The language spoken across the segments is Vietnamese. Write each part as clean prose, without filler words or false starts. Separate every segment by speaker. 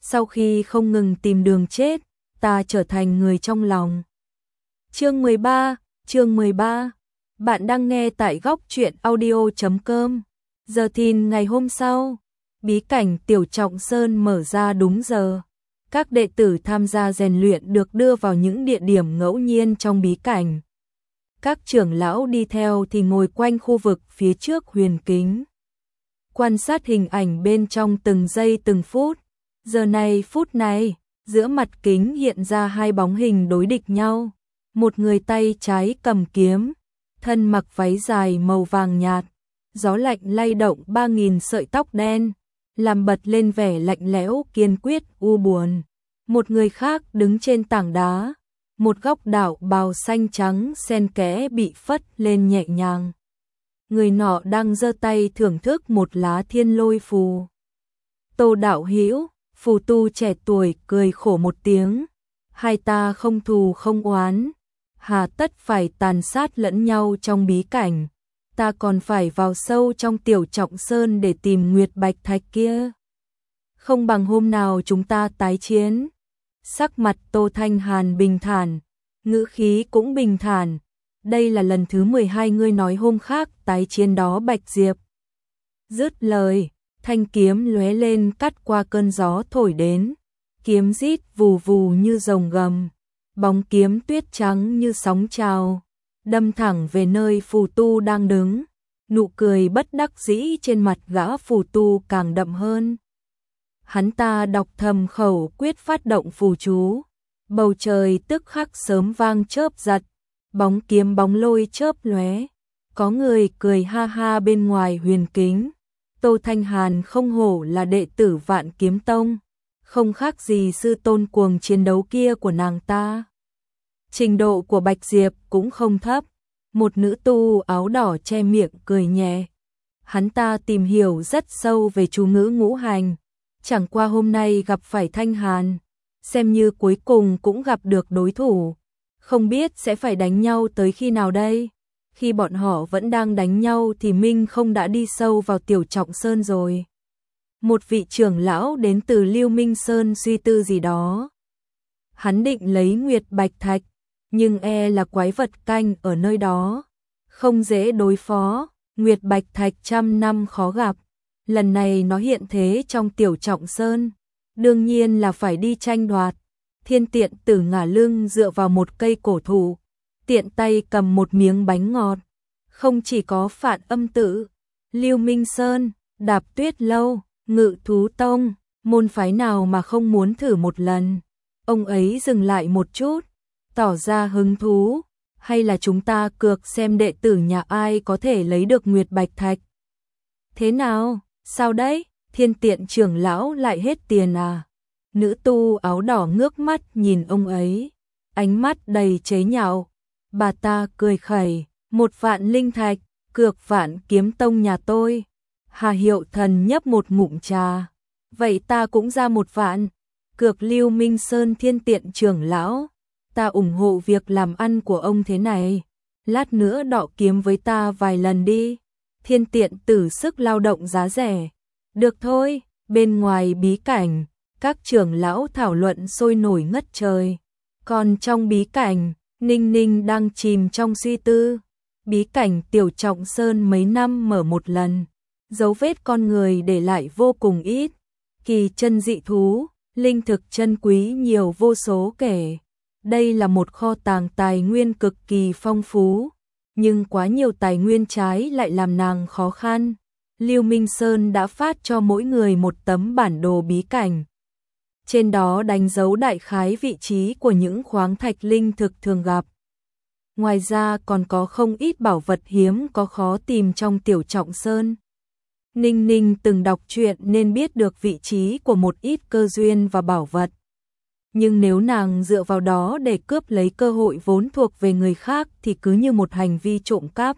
Speaker 1: Sau khi không ngừng tìm đường chết, ta trở thành người trong lòng. Chương 13. Bạn đang nghe tại góc truyện audio.com. Giờ thìn ngày hôm sau, bí cảnh Tiểu Trọng Sơn mở ra đúng giờ. Các đệ tử tham gia rèn luyện được đưa vào những địa điểm ngẫu nhiên trong bí cảnh. Các trưởng lão đi theo thì ngồi quanh khu vực phía trước huyền kính, quan sát hình ảnh bên trong từng giây từng phút. Giờ này phút này, giữa mặt kính hiện ra hai bóng hình đối địch nhau. Một người tay trái cầm kiếm, thân mặc váy dài màu vàng nhạt, gió lạnh lay động 3000 sợi tóc đen, làm bật lên vẻ lạnh lẽo kiên quyết u buồn. Một người khác đứng trên tảng đá, một góc đạo bào xanh trắng xen kẽ bị phất lên nhẹ nhàng. Người nọ đang giơ tay thưởng thức một lá thiên lôi phù. Tô đạo hữu, phù tu trẻ tuổi cười khổ một tiếng. Hai ta không thù không oán, hà tất phải tàn sát lẫn nhau trong bí cảnh. Ta còn phải vào sâu trong Tiểu Trọng Sơn để tìm Nguyệt Bạch Thạch kia. Không bằng hôm nào chúng ta tái chiến. Sắc mặt Tô Thanh Hàn bình thản, ngữ khí cũng bình thản. Đây là lần thứ 12 ngươi nói hôm khác tái chiến đó Bạch Diệp. Dứt lời, thanh kiếm lóe lên cắt qua cơn gió thổi đến. Kiếm rít vù vù như rồng gầm, bóng kiếm tuyết trắng như sóng trào, đâm thẳng về nơi phù tu đang đứng. Nụ cười bất đắc dĩ trên mặt gã phù tu càng đậm hơn. Hắn ta đọc thầm khẩu quyết phát động phù chú, bầu trời tức khắc sớm vang chớp giật, bóng kiếm bóng lôi chớp lóe. Có người cười ha ha bên ngoài huyền kính. Tô Thanh Hàn không hổ là đệ tử Vạn Kiếm Tông, không khác gì sư tôn cuồng chiến đấu kia của nàng ta. Trình độ của Bạch Diệp cũng không thấp. Một nữ tu áo đỏ che miệng cười nhẹ. Hắn ta tìm hiểu rất sâu về chú ngữ ngũ hành. Chẳng qua hôm nay gặp phải Thanh Hàn, xem như cuối cùng cũng gặp được đối thủ. Không biết sẽ phải đánh nhau tới khi nào đây? Khi bọn họ vẫn đang đánh nhau thì Minh không đã đi sâu vào Tiểu Trọng Sơn rồi. Một vị trưởng lão đến từ Lưu Minh Sơn suy tư gì đó. Hắn định lấy Nguyệt Bạch Thạch, nhưng e là quái vật canh ở nơi đó không dễ đối phó. Nguyệt Bạch Thạch trăm năm khó gặp, lần này nó hiện thế trong Tiểu Trọng Sơn, đương nhiên là phải đi tranh đoạt. Thiên Tiện Tử ngả lưng dựa vào một cây cổ thụ, tiện tay cầm một miếng bánh ngọt. Không chỉ có Phạn Âm Tự, Lưu Minh Sơn, Đạp Tuyết Lâu, Ngự Thú Tông, môn phái nào mà không muốn thử một lần. Ông ấy dừng lại một chút, tỏ ra hứng thú. Hay là chúng ta cược xem đệ tử nhà ai có thể lấy được Nguyệt Bạch Thạch. Thế nào, sao đấy, Thiên Tiện trưởng lão lại hết tiền à? Nữ tu áo đỏ ngước mắt nhìn ông ấy, ánh mắt đầy chế nhạo. Bà ta cười khẩy, 1 vạn linh thạch, cược Vạn Kiếm Tông nhà tôi. Hà Hiệu Thần nhấp một ngụm trà. Vậy ta cũng ra 1 vạn, cược Lưu Minh Sơn Thiên Tiện trưởng lão. Ta ủng hộ việc làm ăn của ông thế này. Lát nữa đọ kiếm với ta vài lần đi. Thiên Tiện Tử sức lao động giá rẻ. Được thôi. Bên ngoài bí cảnh, các trưởng lão thảo luận sôi nổi ngất trời. Còn trong bí cảnh, Ninh Ninh đang chìm trong suy tư. Bí cảnh Tiểu Trọng Sơn mấy năm mở một lần, dấu vết con người để lại vô cùng ít. Kỳ chân dị thú, linh thực chân quý nhiều vô số kể. Đây là một kho tàng tài nguyên cực kỳ phong phú, nhưng quá nhiều tài nguyên trái lại làm nàng khó khăn. Lưu Minh Sơn đã phát cho mỗi người một tấm bản đồ bí cảnh. Trên đó đánh dấu đại khái vị trí của những khoáng thạch linh thực thường gặp. Ngoài ra còn có không ít bảo vật hiếm có khó tìm trong Tiểu Trọng Sơn. Ninh Ninh từng đọc truyện nên biết được vị trí của một ít cơ duyên và bảo vật. Nhưng nếu nàng dựa vào đó để cướp lấy cơ hội vốn thuộc về người khác thì cứ như một hành vi trộm cắp.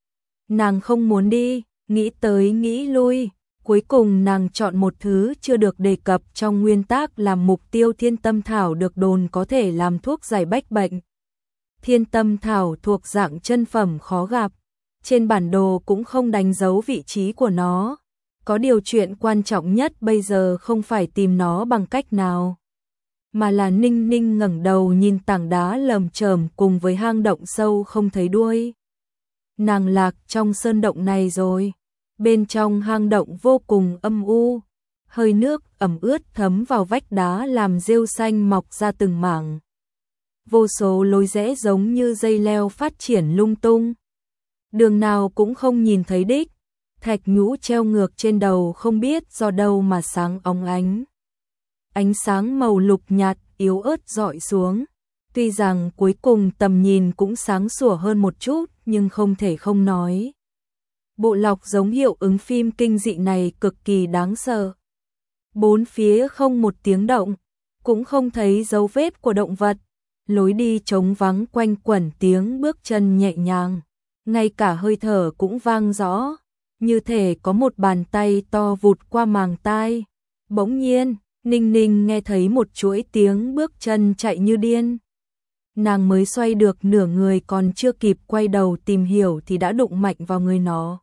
Speaker 1: Nàng không muốn đi, nghĩ tới nghĩ lui, cuối cùng nàng chọn một thứ chưa được đề cập trong nguyên tác làm mục tiêu. Thiên Tâm Thảo được đồn có thể làm thuốc giải bách bệnh. Thiên Tâm Thảo thuộc dạng chân phẩm khó gặp, trên bản đồ cũng không đánh dấu vị trí của nó. Có điều chuyện quan trọng nhất bây giờ không phải tìm nó bằng cách nào, mà là Ninh Ninh ngẩng đầu nhìn tảng đá lởm chởm cùng với hang động sâu không thấy đuôi. Nàng lạc trong sơn động này rồi. Bên trong hang động vô cùng âm u, hơi nước ẩm ướt thấm vào vách đá làm rêu xanh mọc ra từng mảng. Vô số lối rẽ giống như dây leo phát triển lung tung. Đường nào cũng không nhìn thấy đích, thạch nhũ treo ngược trên đầu không biết do đâu mà sáng óng ánh. Ánh sáng màu lục nhạt yếu ớt rọi xuống. Tuy rằng cuối cùng tầm nhìn cũng sáng sủa hơn một chút, nhưng không thể không nói. Bộ lọc giống hiệu ứng phim kinh dị này cực kỳ đáng sợ. Bốn phía không một tiếng động, cũng không thấy dấu vết của động vật. Lối đi trống vắng quanh quẩn tiếng bước chân nhẹ nhàng. Ngay cả hơi thở cũng vang rõ, như thể có một bàn tay to vụt qua màng tai. Bỗng nhiên, Ninh Ninh nghe thấy một chuỗi tiếng bước chân chạy như điên. Nàng mới xoay được nửa người còn chưa kịp quay đầu tìm hiểu thì đã đụng mạnh vào người nó.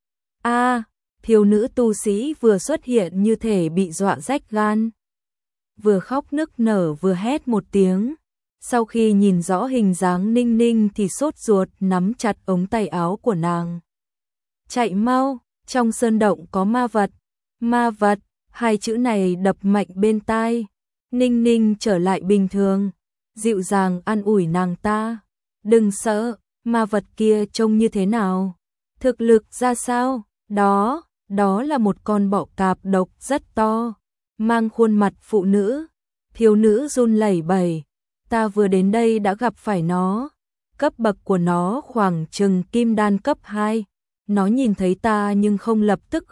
Speaker 1: Thiếu nữ tu sĩ vừa xuất hiện như thể bị dọa rách gan. Vừa khóc nức nở vừa hét một tiếng. Sau khi nhìn rõ hình dáng Ninh Ninh thì sốt ruột nắm chặt ống tay áo của nàng. Chạy mau, trong sơn động có ma vật. Ma vật, hai chữ này đập mạnh bên tai. Ninh Ninh trở lại bình thường, dịu dàng an ủi nàng ta. Đừng sợ, ma vật kia trông như thế nào? Thực lực ra sao? Đó là một con bọ cạp độc rất to, mang khuôn mặt phụ nữ. Thiếu nữ run lẩy bẩy. Ta vừa đến đây đã gặp phải nó. Cấp bậc của nó khoảng chừng kim đan cấp 2. Nó nhìn thấy ta nhưng không lập tức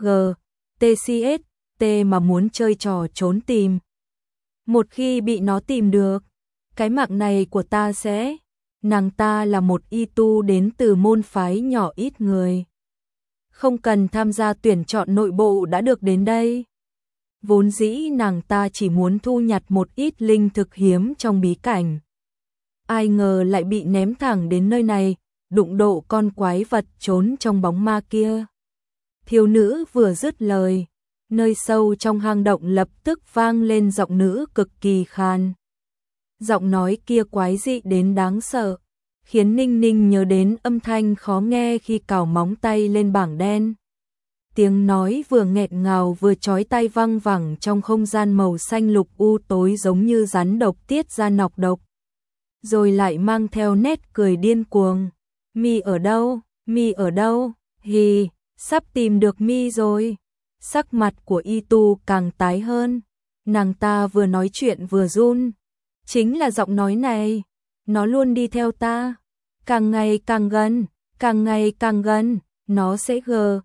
Speaker 1: TCST mà muốn chơi trò trốn tìm. Một khi bị nó tìm được, cái mạng này của ta sẽ... Nàng ta là một y tu đến từ môn phái nhỏ ít người. Không cần tham gia tuyển chọn nội bộ đã được đến đây. Vốn dĩ nàng ta chỉ muốn thu nhặt một ít linh thực hiếm trong bí cảnh. Ai ngờ lại bị ném thẳng đến nơi này, đụng độ con quái vật trốn trong bóng ma kia. Thiếu nữ vừa dứt lời, nơi sâu trong hang động lập tức vang lên giọng nữ cực kỳ khan. Giọng nói kia quái dị đến đáng sợ, khiến Ninh Ninh nhớ đến âm thanh khó nghe khi cào móng tay lên bảng đen. Tiếng nói vừa nghẹt ngào vừa chói tai văng vẳng trong không gian màu xanh lục u tối giống như rắn độc tiết ra nọc độc. Rồi lại mang theo nét cười điên cuồng. Mi ở đâu? Mi ở đâu? Hì, sắp tìm được Mi rồi. Sắc mặt của y tu càng tái hơn. Nàng ta vừa nói chuyện vừa run. Chính là giọng nói này. Nó luôn đi theo ta. Càng ngày càng gần, càng ngày càng gần. Nó sẽ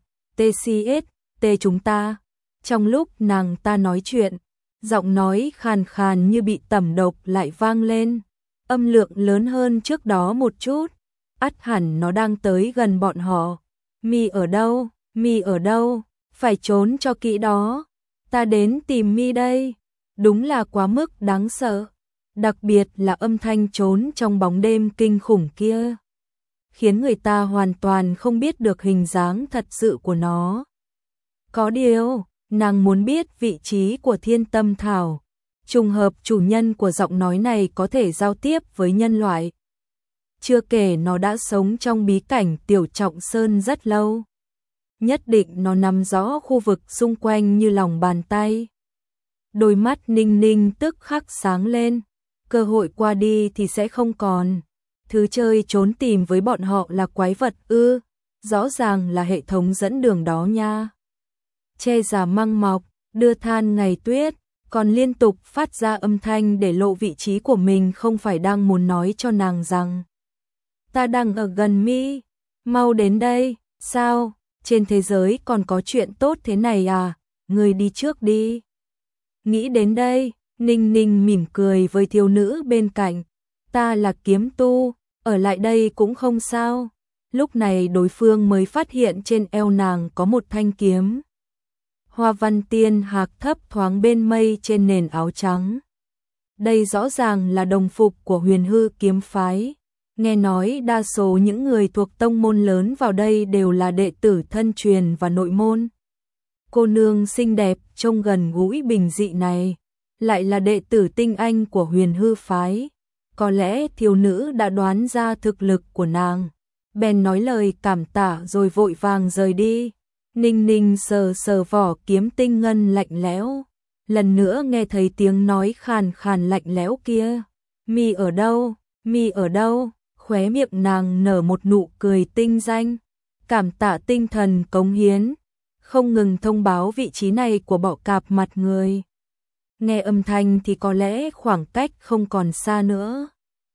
Speaker 1: TCST chúng ta. Trong lúc nàng ta nói chuyện, giọng nói khàn khàn như bị tẩm độc lại vang lên. Âm lượng lớn hơn trước đó một chút. Ắt hẳn nó đang tới gần bọn họ. Mi ở đâu? Mi ở đâu? Phải trốn cho kỹ đó. Ta đến tìm Mi đây. Đúng là quá mức đáng sợ. Đặc biệt là âm thanh trốn trong bóng đêm kinh khủng kia, khiến người ta hoàn toàn không biết được hình dáng thật sự của nó. Có điều, nàng muốn biết vị trí của Thiên Tâm Thảo. Trùng hợp chủ nhân của giọng nói này có thể giao tiếp với nhân loại. Chưa kể nó đã sống trong bí cảnh Tiểu Trọng Sơn rất lâu. Nhất định nó nắm rõ khu vực xung quanh như lòng bàn tay. Đôi mắt Ninh Ninh tức khắc sáng lên. Cơ hội qua đi thì sẽ không còn. Thứ chơi trốn tìm với bọn họ là quái vật ư? Rõ ràng là hệ thống dẫn đường đó nha. Che giả măng mọc, đưa than ngày tuyết, còn liên tục phát ra âm thanh để lộ vị trí của mình, không phải đang muốn nói cho nàng rằng ta đang ở gần Mi, mau đến đây. Sao? Trên thế giới còn có chuyện tốt thế này à? Người đi trước đi. Nghĩ đến đây, Ninh Ninh mỉm cười với thiếu nữ bên cạnh. Ta là kiếm tu, ở lại đây cũng không sao. Lúc này đối phương mới phát hiện trên eo nàng có một thanh kiếm. Hoa văn tiên hạc thấp thoáng bên mây trên nền áo trắng. Đây rõ ràng là đồng phục của Huyền Hư kiếm phái. Nghe nói đa số những người thuộc tông môn lớn vào đây đều là đệ tử thân truyền và nội môn. cô nương xinh đẹp trông gần gũi bình dị này, lại là đệ tử tinh anh của Huyền Hư phái. Có lẽ thiếu nữ đã đoán ra thực lực của nàng, bèn nói lời cảm tạ rồi vội vàng rời đi. Ninh Ninh sờ sờ vỏ kiếm tinh ngân lạnh lẽo, lần nữa nghe thấy tiếng nói khàn khàn lạnh lẽo kia. Mi ở đâu? Mi ở đâu? Khóe miệng nàng nở một nụ cười tinh danh, cảm tạ tinh thần cống hiến, không ngừng thông báo vị trí này của bọ cạp mặt người. Nghe âm thanh thì có lẽ khoảng cách không còn xa nữa.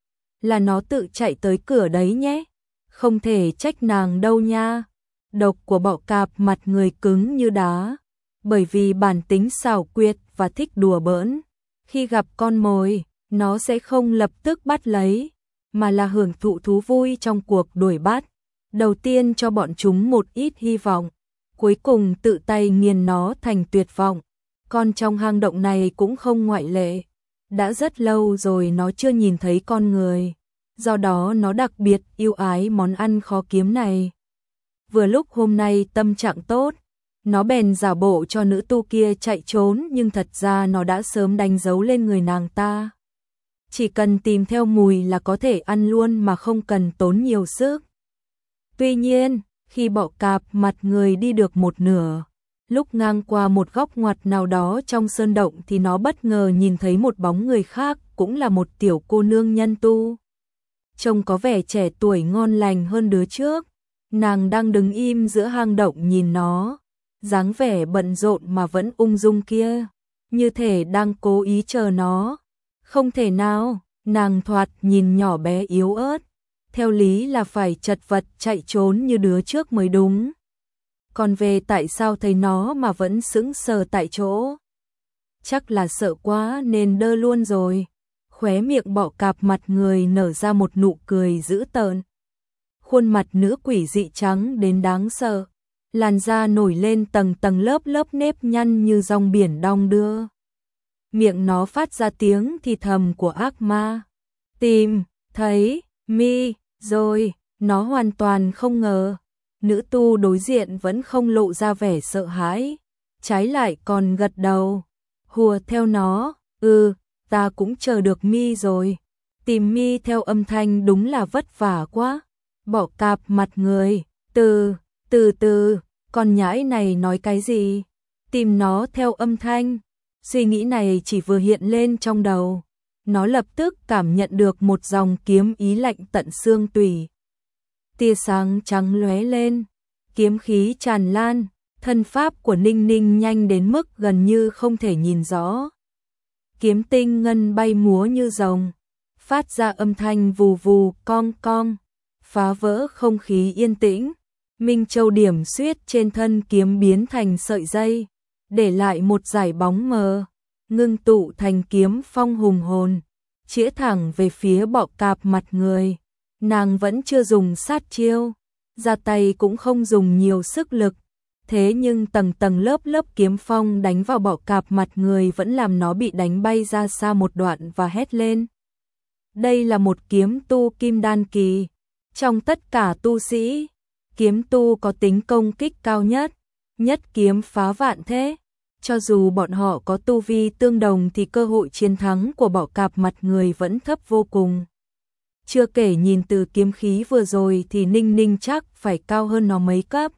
Speaker 1: Là nó tự chạy tới cửa đấy nhé, không thể trách nàng đâu nha. Độc của bọ cạp mặt người cứng như đá, bởi vì bản tính xảo quyệt và thích đùa bỡn. Khi gặp con mồi, nó sẽ không lập tức bắt lấy, mà là hưởng thụ thú vui trong cuộc đuổi bắt. Đầu tiên cho bọn chúng một ít hy vọng, cuối cùng tự tay nghiền nó thành tuyệt vọng. Con trong hang động này cũng không ngoại lệ. Đã rất lâu rồi nó chưa nhìn thấy con người, do đó nó đặc biệt yêu ái món ăn khó kiếm này. Vừa lúc hôm nay tâm trạng tốt, nó bèn giả bộ cho nữ tu kia chạy trốn, nhưng thật ra nó đã sớm đánh dấu lên người nàng ta. Chỉ cần tìm theo mùi là có thể ăn luôn mà không cần tốn nhiều sức. Tuy nhiên, khi bọ cạp mặt người đi được một nửa, lúc ngang qua một góc ngoặt nào đó trong sơn động thì nó bất ngờ nhìn thấy một bóng người khác, cũng là một tiểu cô nương nhân tu. Trông có vẻ trẻ tuổi ngon lành hơn đứa trước. Nàng đang đứng im giữa hang động nhìn nó, dáng vẻ bận rộn mà vẫn ung dung kia, như thể đang cố ý chờ nó. Không thể nào, nàng thoạt nhìn nhỏ bé yếu ớt, theo lý là phải chật vật chạy trốn như đứa trước mới đúng. Còn về tại sao thấy nó mà vẫn sững sờ tại chỗ? Chắc là sợ quá nên đơ luôn rồi. Khóe miệng bọ cạp mặt người nở ra một nụ cười dữ tợn. Khuôn mặt nữ quỷ dị trắng đến đáng sợ, làn da nổi lên tầng tầng lớp lớp nếp nhăn như dòng biển đong đưa. Miệng nó phát ra tiếng thì thầm của ác ma. Tìm thấy Mi rồi. Nó hoàn toàn không ngờ nữ tu đối diện vẫn không lộ ra vẻ sợ hãi, trái lại còn gật đầu, hùa theo nó. Ta cũng chờ được Mi rồi. Tìm Mi theo âm thanh đúng là vất vả quá. Bọ cạp mặt người, từ từ, con nhãi này nói cái gì? Tìm nó theo âm thanh. Suy nghĩ này chỉ vừa hiện lên trong đầu, nó lập tức cảm nhận được một dòng kiếm ý lạnh tận xương tủy. Tia sáng trắng lóe lên, kiếm khí tràn lan, thân pháp của Ninh Ninh nhanh đến mức gần như không thể nhìn rõ. Kiếm tinh ngân bay múa như rồng, phát ra âm thanh vù vù cong cong, phá vỡ không khí yên tĩnh. Minh Châu điểm xuyết trên thân kiếm biến thành sợi dây, để lại một dải bóng mờ, ngưng tụ thành kiếm phong hùng hồn, chĩa thẳng về phía bọ cạp mặt người. Nàng vẫn chưa dùng sát chiêu, ra tay cũng không dùng nhiều sức lực, thế nhưng tầng tầng lớp lớp kiếm phong đánh vào bọ cạp mặt người vẫn làm nó bị đánh bay ra xa một đoạn và hét lên. Đây là một kiếm tu kim đan kỳ. Trong tất cả tu sĩ, kiếm tu có tính công kích cao nhất, nhất kiếm phá vạn thế. Cho dù bọn họ có tu vi tương đồng thì cơ hội chiến thắng của bọ cạp mặt người vẫn thấp vô cùng. Chưa kể nhìn từ kiếm khí vừa rồi thì Ninh Ninh chắc phải cao hơn nó mấy cấp.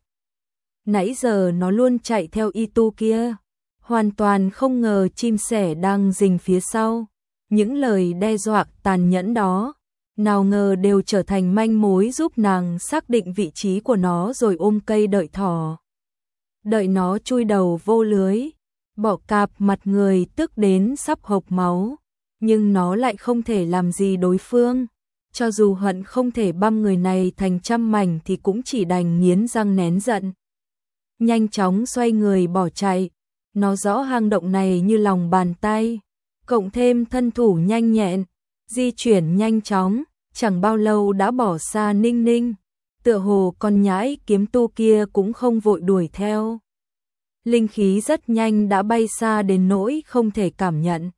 Speaker 1: Nãy giờ nó luôn chạy theo y tu kia, hoàn toàn không ngờ chim sẻ đang rình phía sau. Những lời đe dọa tàn nhẫn đó, nào ngờ đều trở thành manh mối giúp nàng xác định vị trí của nó rồi ôm cây đợi thỏ. Đợi nó chui đầu vô lưới, bọ cạp mặt người tức đến sắp hộc máu, nhưng nó lại không thể làm gì đối phương. Cho dù hận không thể băm người này thành trăm mảnh thì cũng chỉ đành nghiến răng nén giận. Nhanh chóng xoay người bỏ chạy, nó rõ hang động này như lòng bàn tay, cộng thêm thân thủ nhanh nhẹn, di chuyển nhanh chóng, chẳng bao lâu đã bỏ xa Ninh Ninh. Tựa hồ con nhãi kiếm tu kia cũng không vội đuổi theo. Linh khí rất nhanh đã bay xa đến nỗi không thể cảm nhận.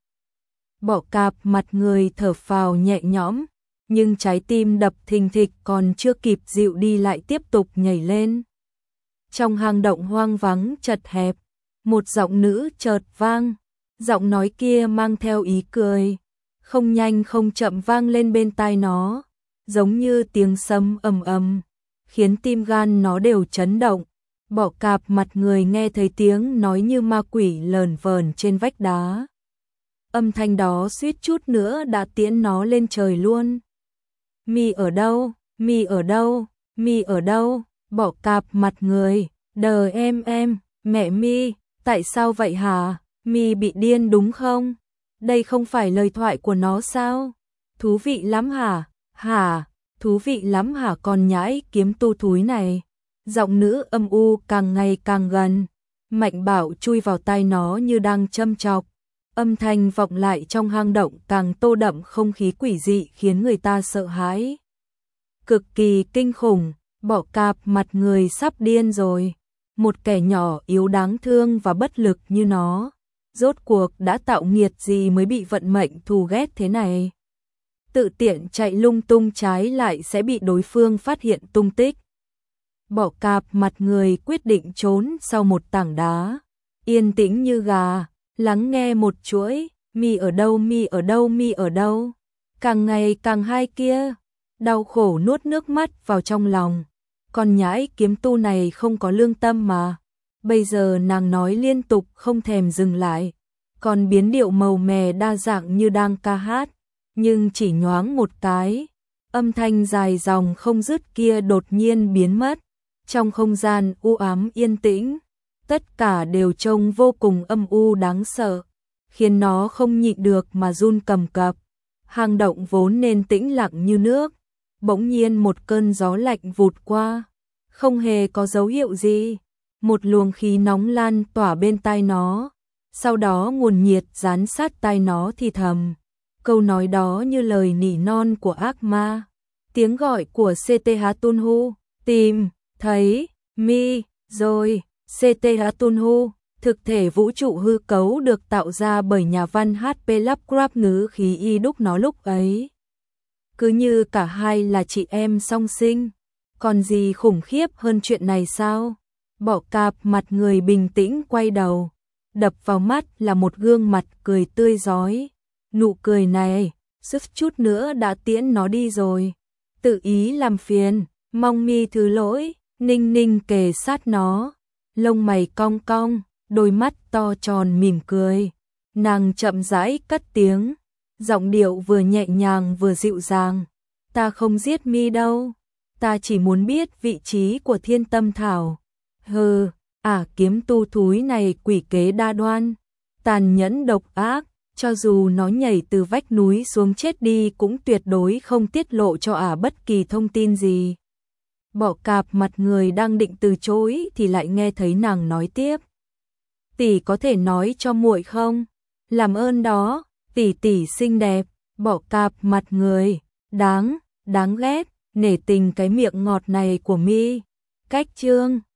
Speaker 1: Bọ cạp mặt người thở phào nhẹ nhõm, nhưng trái tim đập thình thịch còn chưa kịp dịu đi lại tiếp tục nhảy lên. Trong hang động hoang vắng chật hẹp, Một giọng nữ chợt vang, giọng nói kia mang theo ý cười, không nhanh không chậm vang lên bên tai nó, giống như tiếng sấm ầm ầm, khiến tim gan nó đều chấn động. Bỏ cạp mặt người nghe thấy tiếng nói như ma quỷ lờn vờn trên vách đá. Âm thanh đó suýt chút nữa đã tiễn nó lên trời luôn. Mi ở đâu? Mi ở đâu? Mi ở đâu? Bỏ cạp mặt người, đờ em, mẹ Mi, tại sao vậy hả? Mi bị điên đúng không? Đây không phải lời thoại của nó sao? Thú vị lắm hả? Hả? Thú vị lắm hả con nhãi kiếm tu thúi này? Giọng nữ âm u càng ngày càng gần, Mạnh Bảo chui vào tai nó như đang châm chọc. Âm thanh vọng lại trong hang động càng tô đậm không khí quỷ dị khiến người ta sợ hãi. Cực kỳ kinh khủng, Bỏ cạp mặt người sắp điên rồi. Một kẻ nhỏ yếu đáng thương và bất lực như nó, rốt cuộc đã tạo nghiệt gì mới bị vận mệnh thù ghét thế này. Tự tiện chạy lung tung trái lại sẽ bị đối phương phát hiện tung tích. Bỏ cạp mặt người quyết định trốn sau một tảng đá, yên tĩnh như gà, lắng nghe một chuỗi, Mi ở đâu, Mi ở đâu, Mi ở đâu. Càng ngày càng hai kia, đau khổ nuốt nước mắt vào trong lòng. Con nhãi kiếm tu này không có lương tâm mà. Bây giờ nàng nói liên tục không thèm dừng lại, còn biến điệu màu mè đa dạng như đang ca hát, nhưng chỉ nhoáng một cái, âm thanh dài dòng không dứt kia đột nhiên biến mất. Trong không gian u ám yên tĩnh, tất cả đều trông vô cùng âm u đáng sợ, khiến nó không nhịn được mà run cầm cập. Hang động vốn nên tĩnh lặng như nước, bỗng nhiên một cơn gió lạnh vụt qua, không hề có dấu hiệu gì. Một luồng khí nóng lan tỏa bên tai nó, sau đó nguồn nhiệt dán sát tai nó thì thầm. Câu nói đó như lời nỉ non của ác ma, tiếng gọi của CTH Tunhu, tìm, thấy, Mi, rồi, CTH Tunhu, thực thể vũ trụ hư cấu được tạo ra bởi nhà văn HP Lovecraft ngữ khí y đúc nó lúc ấy. Cứ như cả hai là chị em song sinh, còn gì khủng khiếp hơn chuyện này sao? Bỏ cạp mặt người bình tĩnh quay đầu, đập vào mắt là một gương mặt cười tươi rói. Nụ cười này, suýt chút nữa đã tiễn nó đi rồi. Tự ý làm phiền, mong Mi thứ lỗi. Ninh Ninh kề sát nó, lông mày cong cong, đôi mắt to tròn mỉm cười. Nàng chậm rãi cất tiếng, giọng điệu vừa nhẹ nhàng vừa dịu dàng. Ta không giết Mi đâu, ta chỉ muốn biết vị trí của Thiên Tâm Thảo. Hừ, kiếm tu thúi này quỷ kế đa đoan, tàn nhẫn độc ác, cho dù nó nhảy từ vách núi xuống chết đi cũng tuyệt đối không tiết lộ cho bất kỳ thông tin gì. Bỏ cạp mặt người đang định từ chối thì lại nghe thấy nàng nói tiếp. Tỷ có thể nói cho muội không? Làm ơn đó, tỷ tỷ xinh đẹp. Bỏ cạp mặt người, đáng ghét, nể tình cái miệng ngọt này của Mi. Cách chương